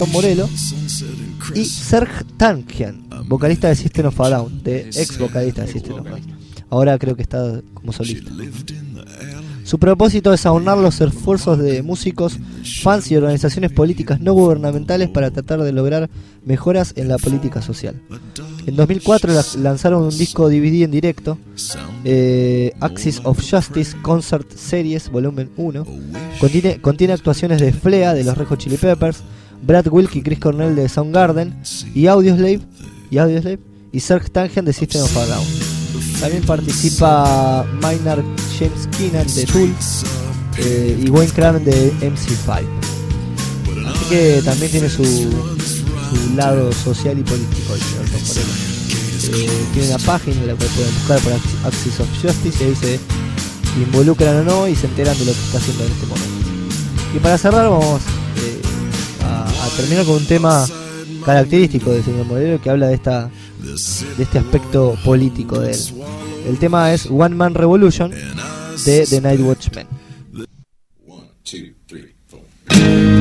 Morello, y Serj Tankian, vocalista de System of a Down, ex vocalista de System of a Down. Ahora creo que está como solista. Su propósito es aunar los esfuerzos de músicos, fans y organizaciones políticas no gubernamentales para tratar de lograr mejoras en la política social. En 2004 lanzaron un disco DVD en directo, Axis of Justice Concert Series Volumen 1. Contiene actuaciones de Flea de los Red Hot Chili Peppers, Brad Wilk y Chris Cornell de Soundgarden, y Audioslave y Serj Tankian de System of a Down. También participa Maynard James Keenan de Tool y Wayne Craven de MC5. Así que también tiene su lado social y político el señor Tom Morello. Tiene una página en la cual pueden buscar por Axis of Justice y ahí se involucran o no y se enteran de lo que está haciendo en este momento. Y para cerrar vamos a terminar con un tema característico del señor Morello que habla de este aspecto político de él. El tema es One Man Revolution de The Night Watchmen. 1, 2, 3, 4.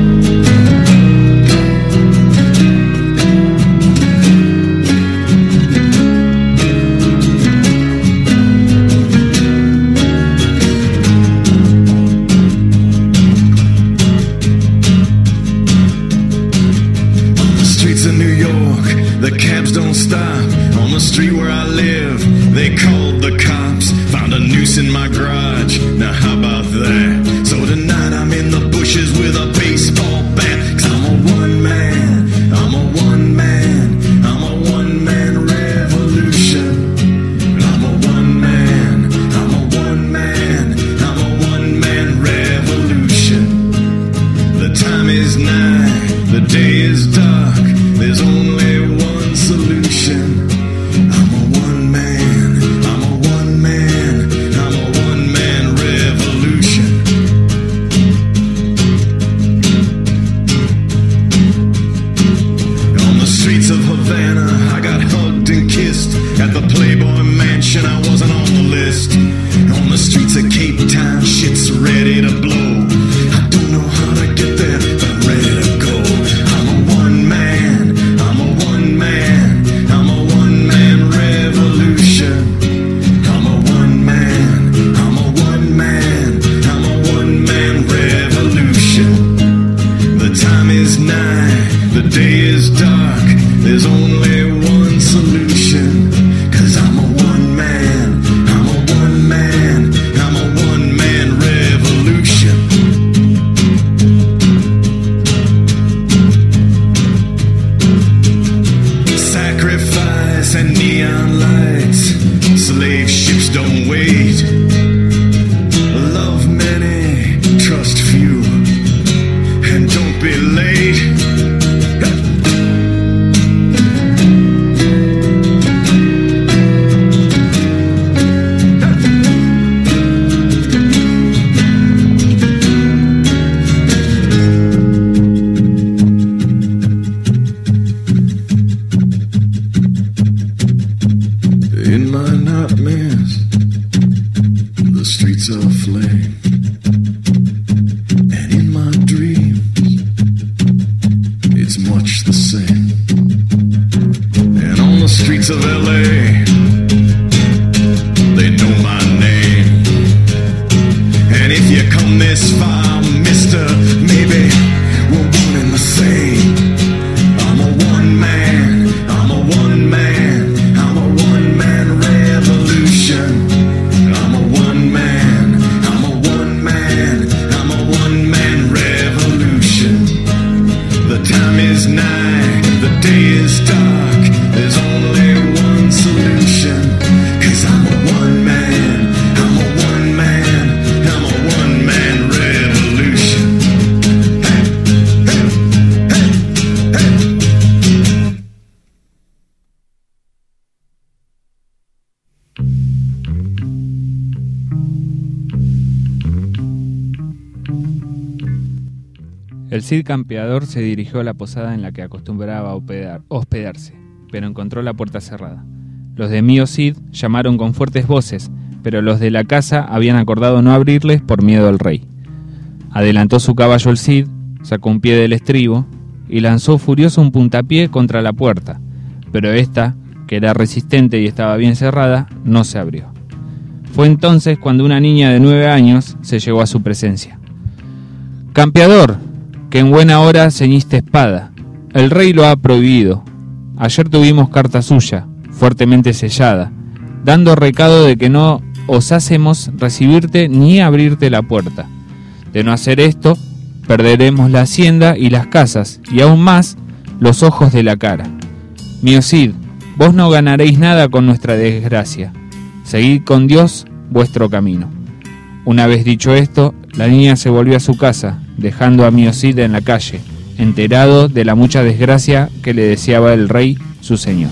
The cabs don't stop on the street where I live. They called the cops, found a noose in my garage. Now how about that? So tonight I'm in the bushes with a baseball bat. 'Cause I'm a one man, I'm a one man, I'm a one man revolution. I'm a one man, I'm a one man, I'm a one man revolution. The time is nigh, the day is dark. There's only one solution. I'm a one man, I'm a one man, I'm a one man revolution. On the streets of Havana, I got hugged and kissed. At the Playboy Mansion, I wasn't on the list. On the streets of Cape Town, shit's ready to blow. I don't know how to get there, but I'm ready to go. I'm a one man, I'm a one man, I'm a one man revolution. I'm a one man, I'm a one man, I'm a one man revolution. The time is nigh, the day is dark. There's only one solution. 'Cause I'm a one man, I'm a one man, I'm a one man revolution. Sacrifice and neon lights, slave ships don't wait. Love many, trust few, and don't be late. In my nightmares, the streets are aflame. And in my dreams, it's much the same. And on the streets of LA, they know my name. And if you come this far, mister, maybe we're one and the same. I'm a one man, I'm a one man, I'm a one man revolution. I'm a one man, I'm a one man, I'm a one man revolution. The time is nigh, the day is dark. There's only one solution. 'Cause I'm a one man, I'm a one man, I'm a one man revolution. Hey, hey, hey, hey. El Cid campeador se dirigió a la posada en la que acostumbraba a hospedarse, pero encontró la puerta cerrada. Los de Mío Cid llamaron con fuertes voces, pero los de la casa habían acordado no abrirles por miedo al rey. Adelantó su caballo el Cid, sacó un pie del estribo y lanzó furioso un puntapié contra la puerta, pero esta, que era resistente y estaba bien cerrada, no se abrió. Fue entonces cuando una niña de 9 años se llegó a su presencia. «Campeador, que en buena hora ceñiste espada. El rey lo ha prohibido. Ayer tuvimos carta suya, fuertemente sellada, dando recado de que no osásemos recibirte ni abrirte la puerta. De no hacer esto, perderemos la hacienda y las casas, y aún más, los ojos de la cara. Mío Cid, vos no ganaréis nada con nuestra desgracia. Seguid con Dios vuestro camino». Una vez dicho esto, la niña se volvió a su casa, dejando a Mío Cid en la calle, enterado de la mucha desgracia que le deseaba el rey, su señor.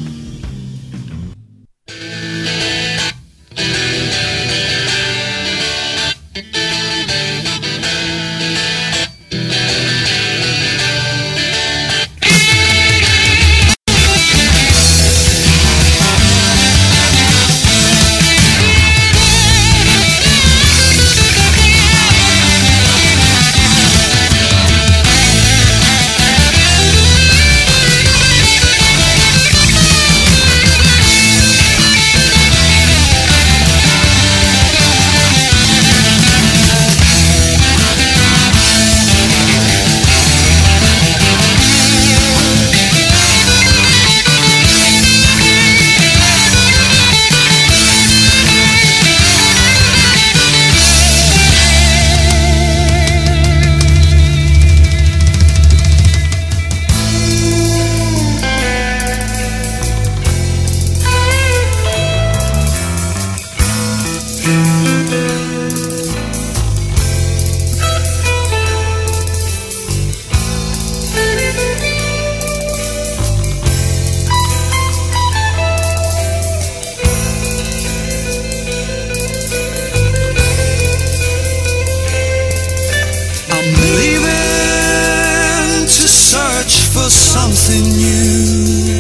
Something new,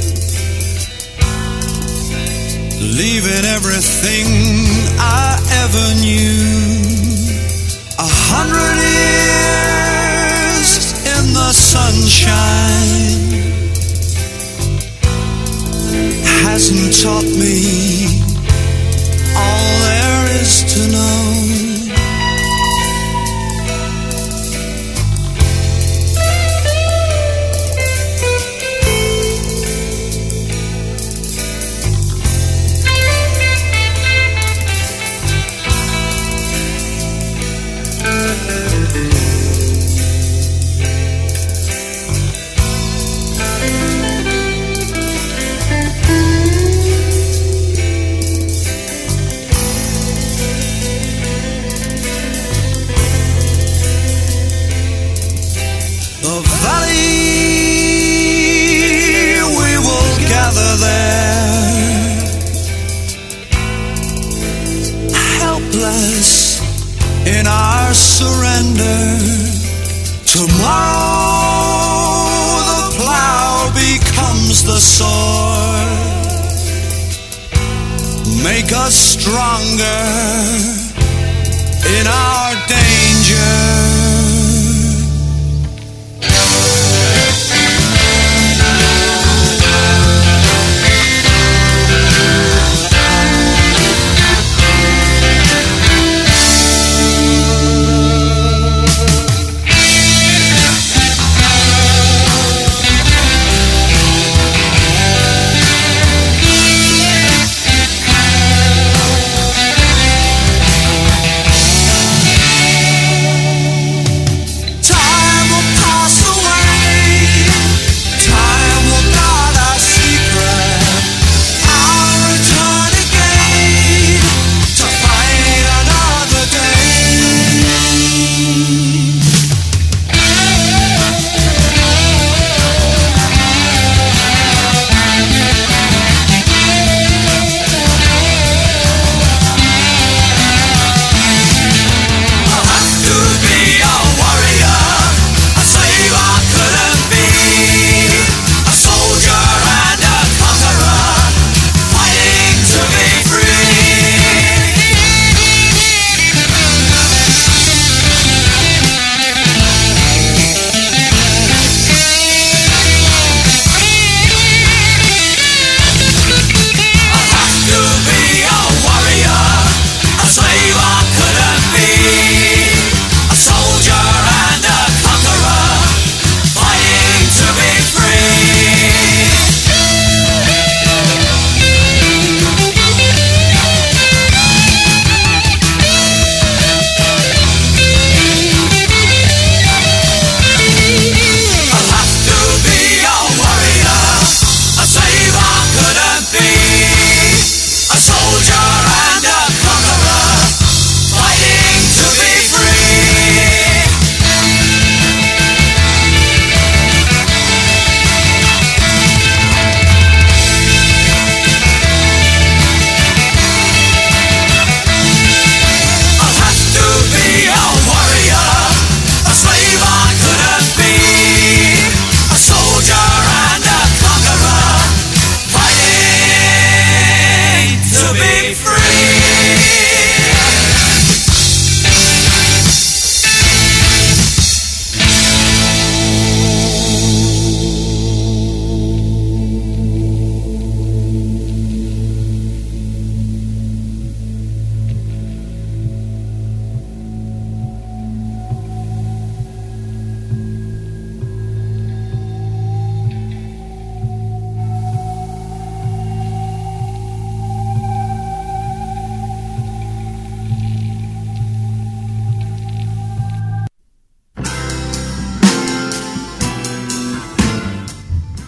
leaving everything I ever knew. 100 years in the sunshine hasn't taught me all there is to know. In our surrender, tomorrow the plow becomes the sword. Make us stronger in our danger.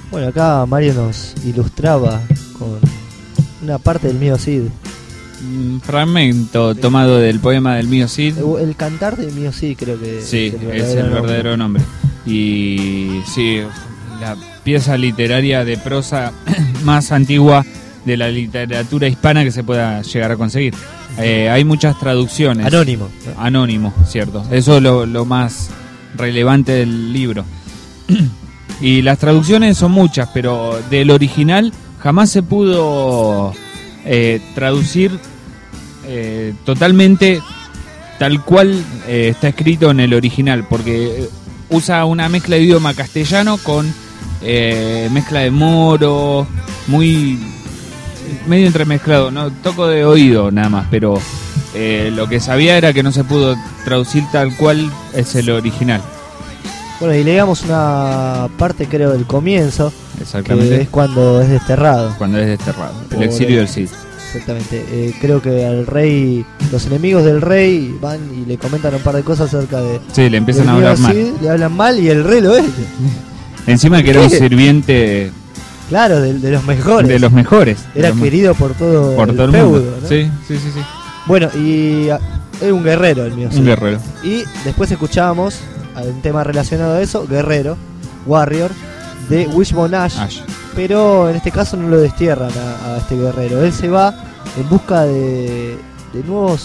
Bueno, acá Mario nos ilustraba con una parte del Mío Cid. Un fragmento tomado del poema del Mío Cid. El cantar del Mío Cid, creo que Sí, es el verdadero nombre. Y sí, la pieza literaria de prosa más antigua de la literatura hispana que se pueda llegar a conseguir. Hay muchas traducciones. Anónimo. Anónimo, cierto. Eso es lo más relevante del libro. Y las traducciones son muchas, pero del original jamás se pudo traducir totalmente tal cual está escrito en el original, porque usa una mezcla de idioma castellano con mezcla de moro, muy medio entremezclado, no toco de oído nada más, pero lo que sabía era que no se pudo traducir tal cual es el original. Bueno, y leíamos una parte, creo, del comienzo, Exactamente. que es cuando es desterrado. Cuando es desterrado, el Por exilio del Cid. Exactamente. Creo que al rey, los enemigos del rey van y le comentan un par de cosas acerca de... Sí, le empiezan del a hablar Mío mal. Cid, le hablan mal y el rey lo es. Encima que era un ¿Qué? sirviente Claro, de los mejores. de los mejores. Era de los querido por todo, por todo el feudo, mundo. ¿no? Sí. Bueno, y era un guerrero el Mío Cid. Un guerrero. Y después escuchábamos un tema relacionado a eso, Guerrero, Warrior, de Wishbone Ash. Pero en este caso no lo destierran a este guerrero. Él se va en busca de nueva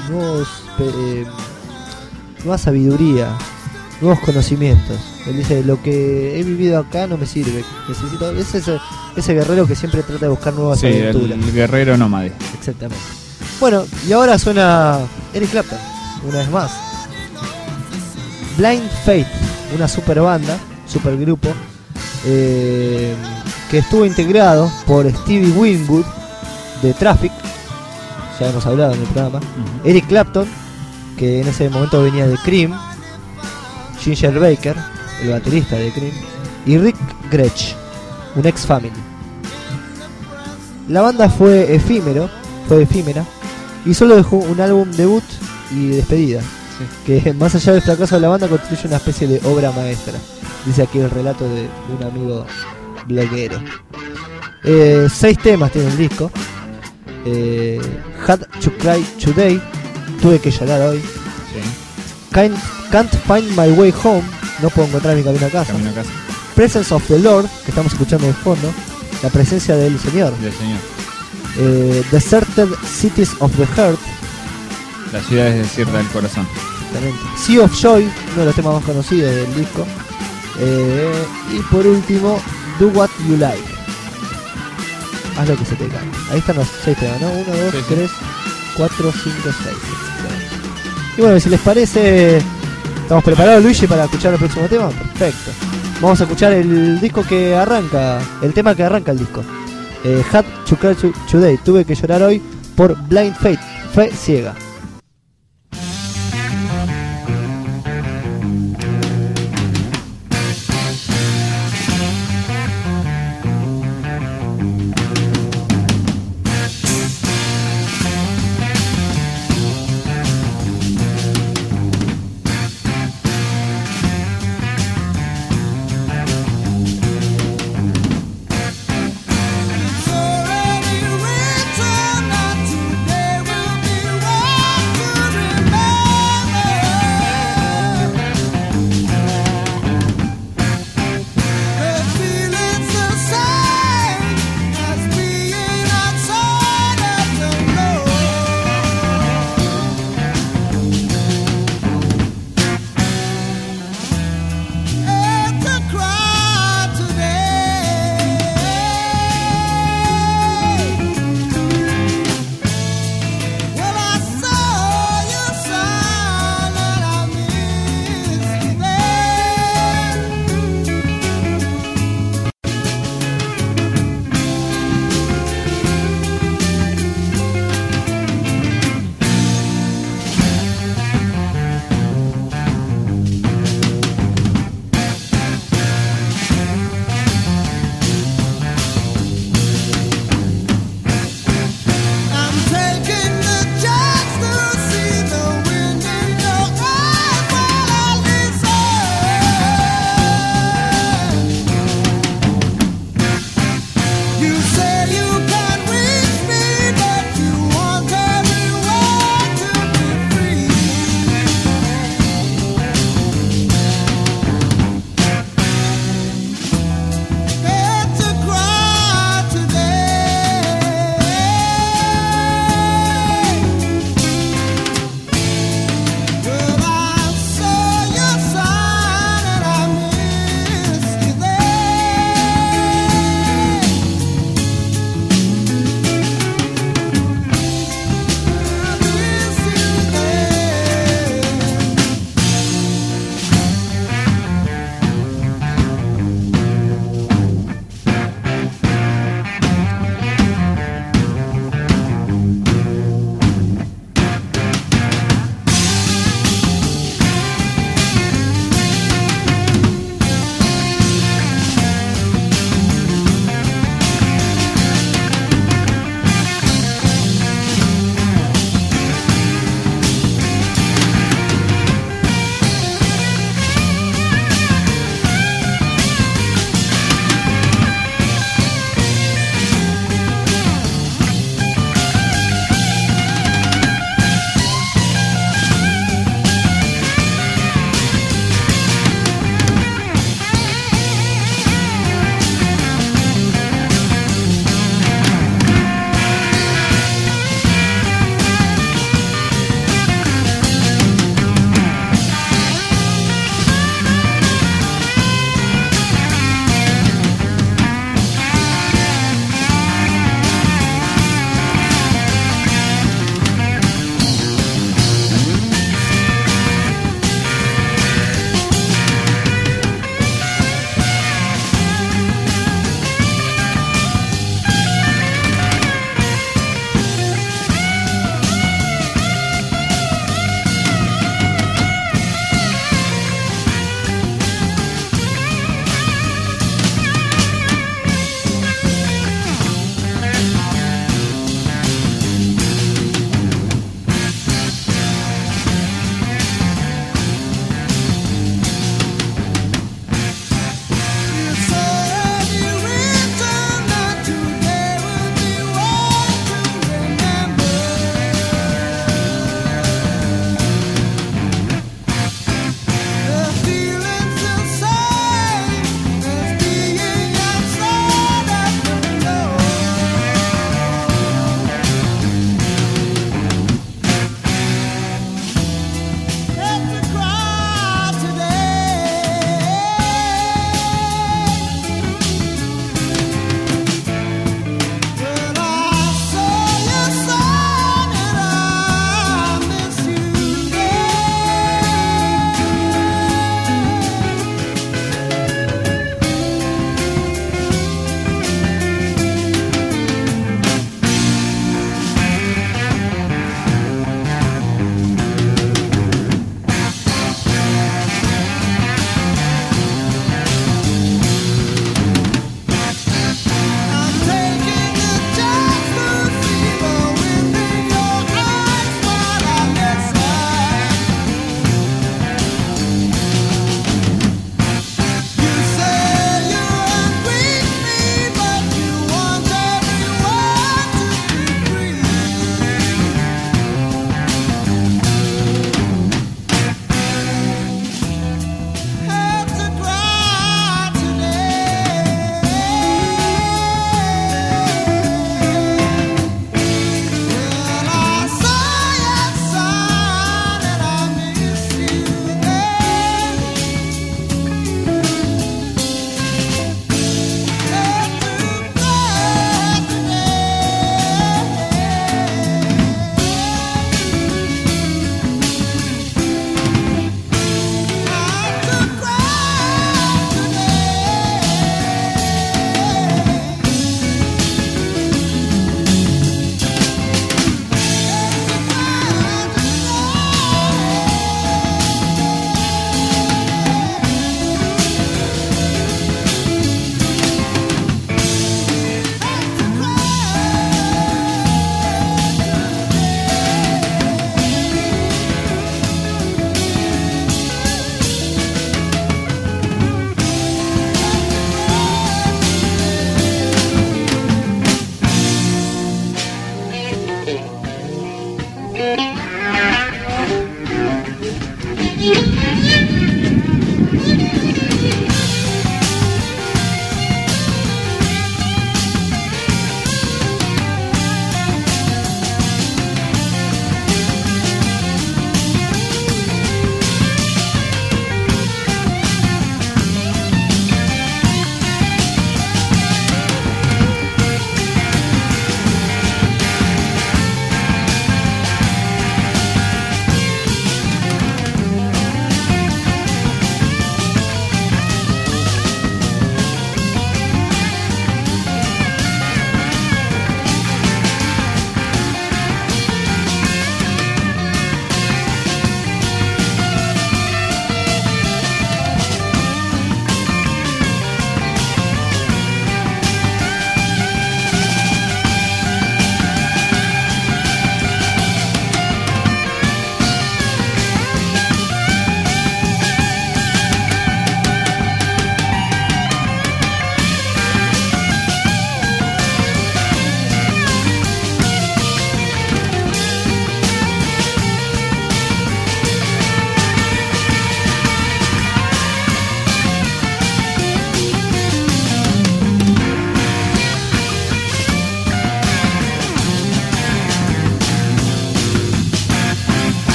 sabiduría, nuevos conocimientos. Él dice, lo que he vivido acá no me sirve, necesito... Es ese guerrero que siempre trata de buscar nuevas Sí, aventuras. el guerrero nómade. Exactamente. Bueno, y ahora suena Eric Clapton, una vez más. Blind Faith, una super banda, super grupo, que estuvo integrado por Stevie Winwood de Traffic, ya hemos hablado en el programa, Eric Clapton, que en ese momento venía de Cream, Ginger Baker, el baterista de Cream, y Rick Gretsch, un ex Family. La banda fue efímera, y solo dejó un álbum debut y despedida, que más allá del fracaso de la banda constituye una especie de obra maestra, dice aquí el relato de un amigo bloguero. 6 temas tiene el disco. Had to Cry Today, tuve que llorar hoy. Can't Find My Way Home, no puedo encontrar mi camino a casa. Presence of the Lord, que estamos escuchando de fondo, la presencia del Señor. Deserted Cities of the Heart, la ciudad es desierta del corazón. exactamente. Sea of Joy, uno de los temas más conocidos del disco. Y por último, Do What You Like, haz lo que se te cae. Ahí están los 6 temas, ¿no? 1, 2, 3, 4, 5, 6. Y bueno, si les parece, ¿estamos preparados, Luigi, para escuchar el próximo tema? Perfecto. Vamos a escuchar el disco que arranca, el tema que arranca el disco. Had to Cry Today, tuve que llorar hoy, por Blind Faith, fe ciega. Today will be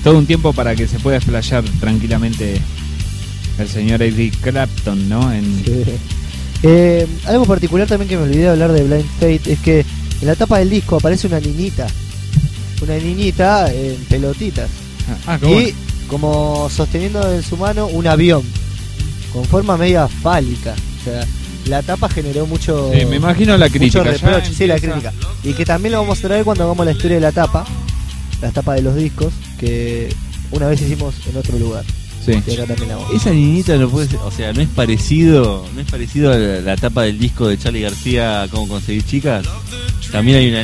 todo un tiempo para que se pueda explayar tranquilamente el señor Eric Clapton, ¿no? Sí. Algo particular también que me olvidé de hablar de Blind Fate es que en la tapa del disco aparece una niñita en pelotitas Qué y bueno. como sosteniendo en su mano un avión con forma media fálica. O sea, la tapa generó mucho, Sí, me imagino la crítica. mucho ya reproche, sí, la empieza- crítica. Y que también lo vamos a traer cuando hagamos la historia de la tapa de los discos, que una vez hicimos en otro lugar. Sí. Y acá también la vamos. Esa niñita no puede ser, o sea, no es parecido a la tapa del disco de Charly García, Cómo conseguir chicas. También hay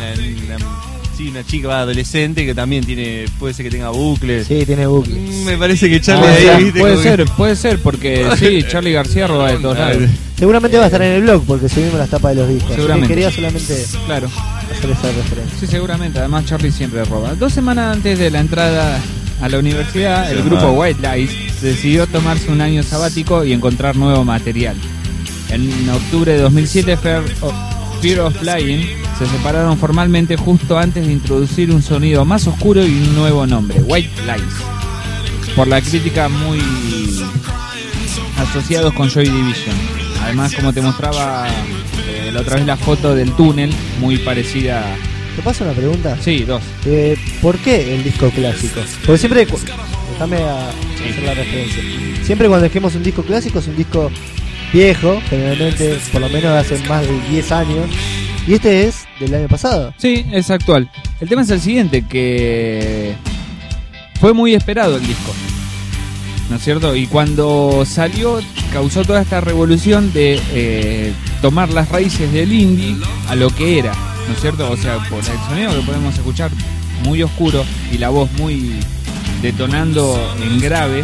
una chica adolescente que también puede ser que tenga bucles. Sí, tiene bucle. Me parece que Charly Ah, o sea, ahí, ¿viste? Como que- puede ser, porque sí, Charly García roba de todos lados. Seguramente va a estar en el blog porque subimos las tapas de los discos. Así que Seguramente. quería solamente Claro, hacer esa referencia. sí, seguramente. Además, Charly siempre roba. 2 semanas antes de la entrada a la universidad, el Sí, grupo man. White Lies decidió tomarse un año sabático y encontrar nuevo material. En octubre de 2007, Fear of Flying se separaron formalmente justo antes de introducir un sonido más oscuro y un nuevo nombre, White Lies, por la crítica muy asociados con Joy Division. Además, como te mostraba la otra vez la foto del túnel, muy parecida. ¿Te paso una pregunta? Sí, 2. ¿Por qué el disco clásico? Porque siempre, déjame hacer la referencia. Siempre cuando dejemos un disco clásico es un disco viejo, generalmente por lo menos de hace más de 10 años. Y este es del año pasado. Sí, es actual. El tema es el siguiente, que fue muy esperado el disco, ¿no es cierto? Y cuando salió causó toda esta revolución de tomar las raíces del indie a lo que era, ¿no es cierto? O sea, por el sonido que podemos escuchar muy oscuro y la voz muy detonando en graves,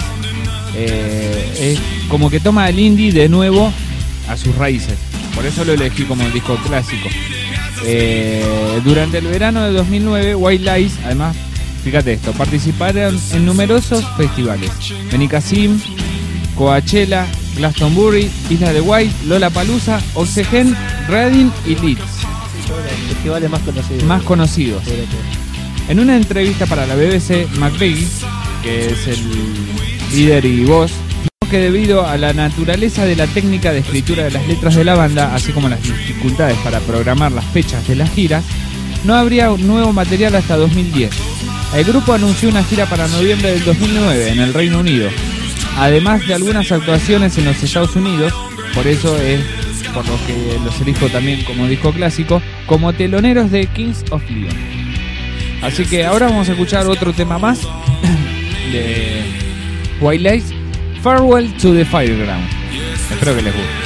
es como que toma el indie de nuevo a sus raíces. Por eso lo elegí como disco clásico. Durante el verano de 2009, White Lies, además, fíjate esto, participaron en numerosos festivales: Benicassim, Coachella, Glastonbury, Isla de White, Lollapalooza, Oxygen, Reading y Leeds, Los festivales más conocidos. más conocidos. En una entrevista para la BBC, McVeigh, que es el líder y voz, dijo que debido a la naturaleza de la técnica de escritura de las letras de la banda, así como las dificultades para programar las fechas de las giras, no habría un nuevo material hasta 2010. El grupo anunció una gira para noviembre del 2009 en el Reino Unido, además de algunas actuaciones en los Estados Unidos. Por eso es por lo que los elijo también como disco clásico, como teloneros de Kings of Leon. Así que ahora vamos a escuchar otro tema más de White Lies, Farewell to the Fireground. Espero que les guste.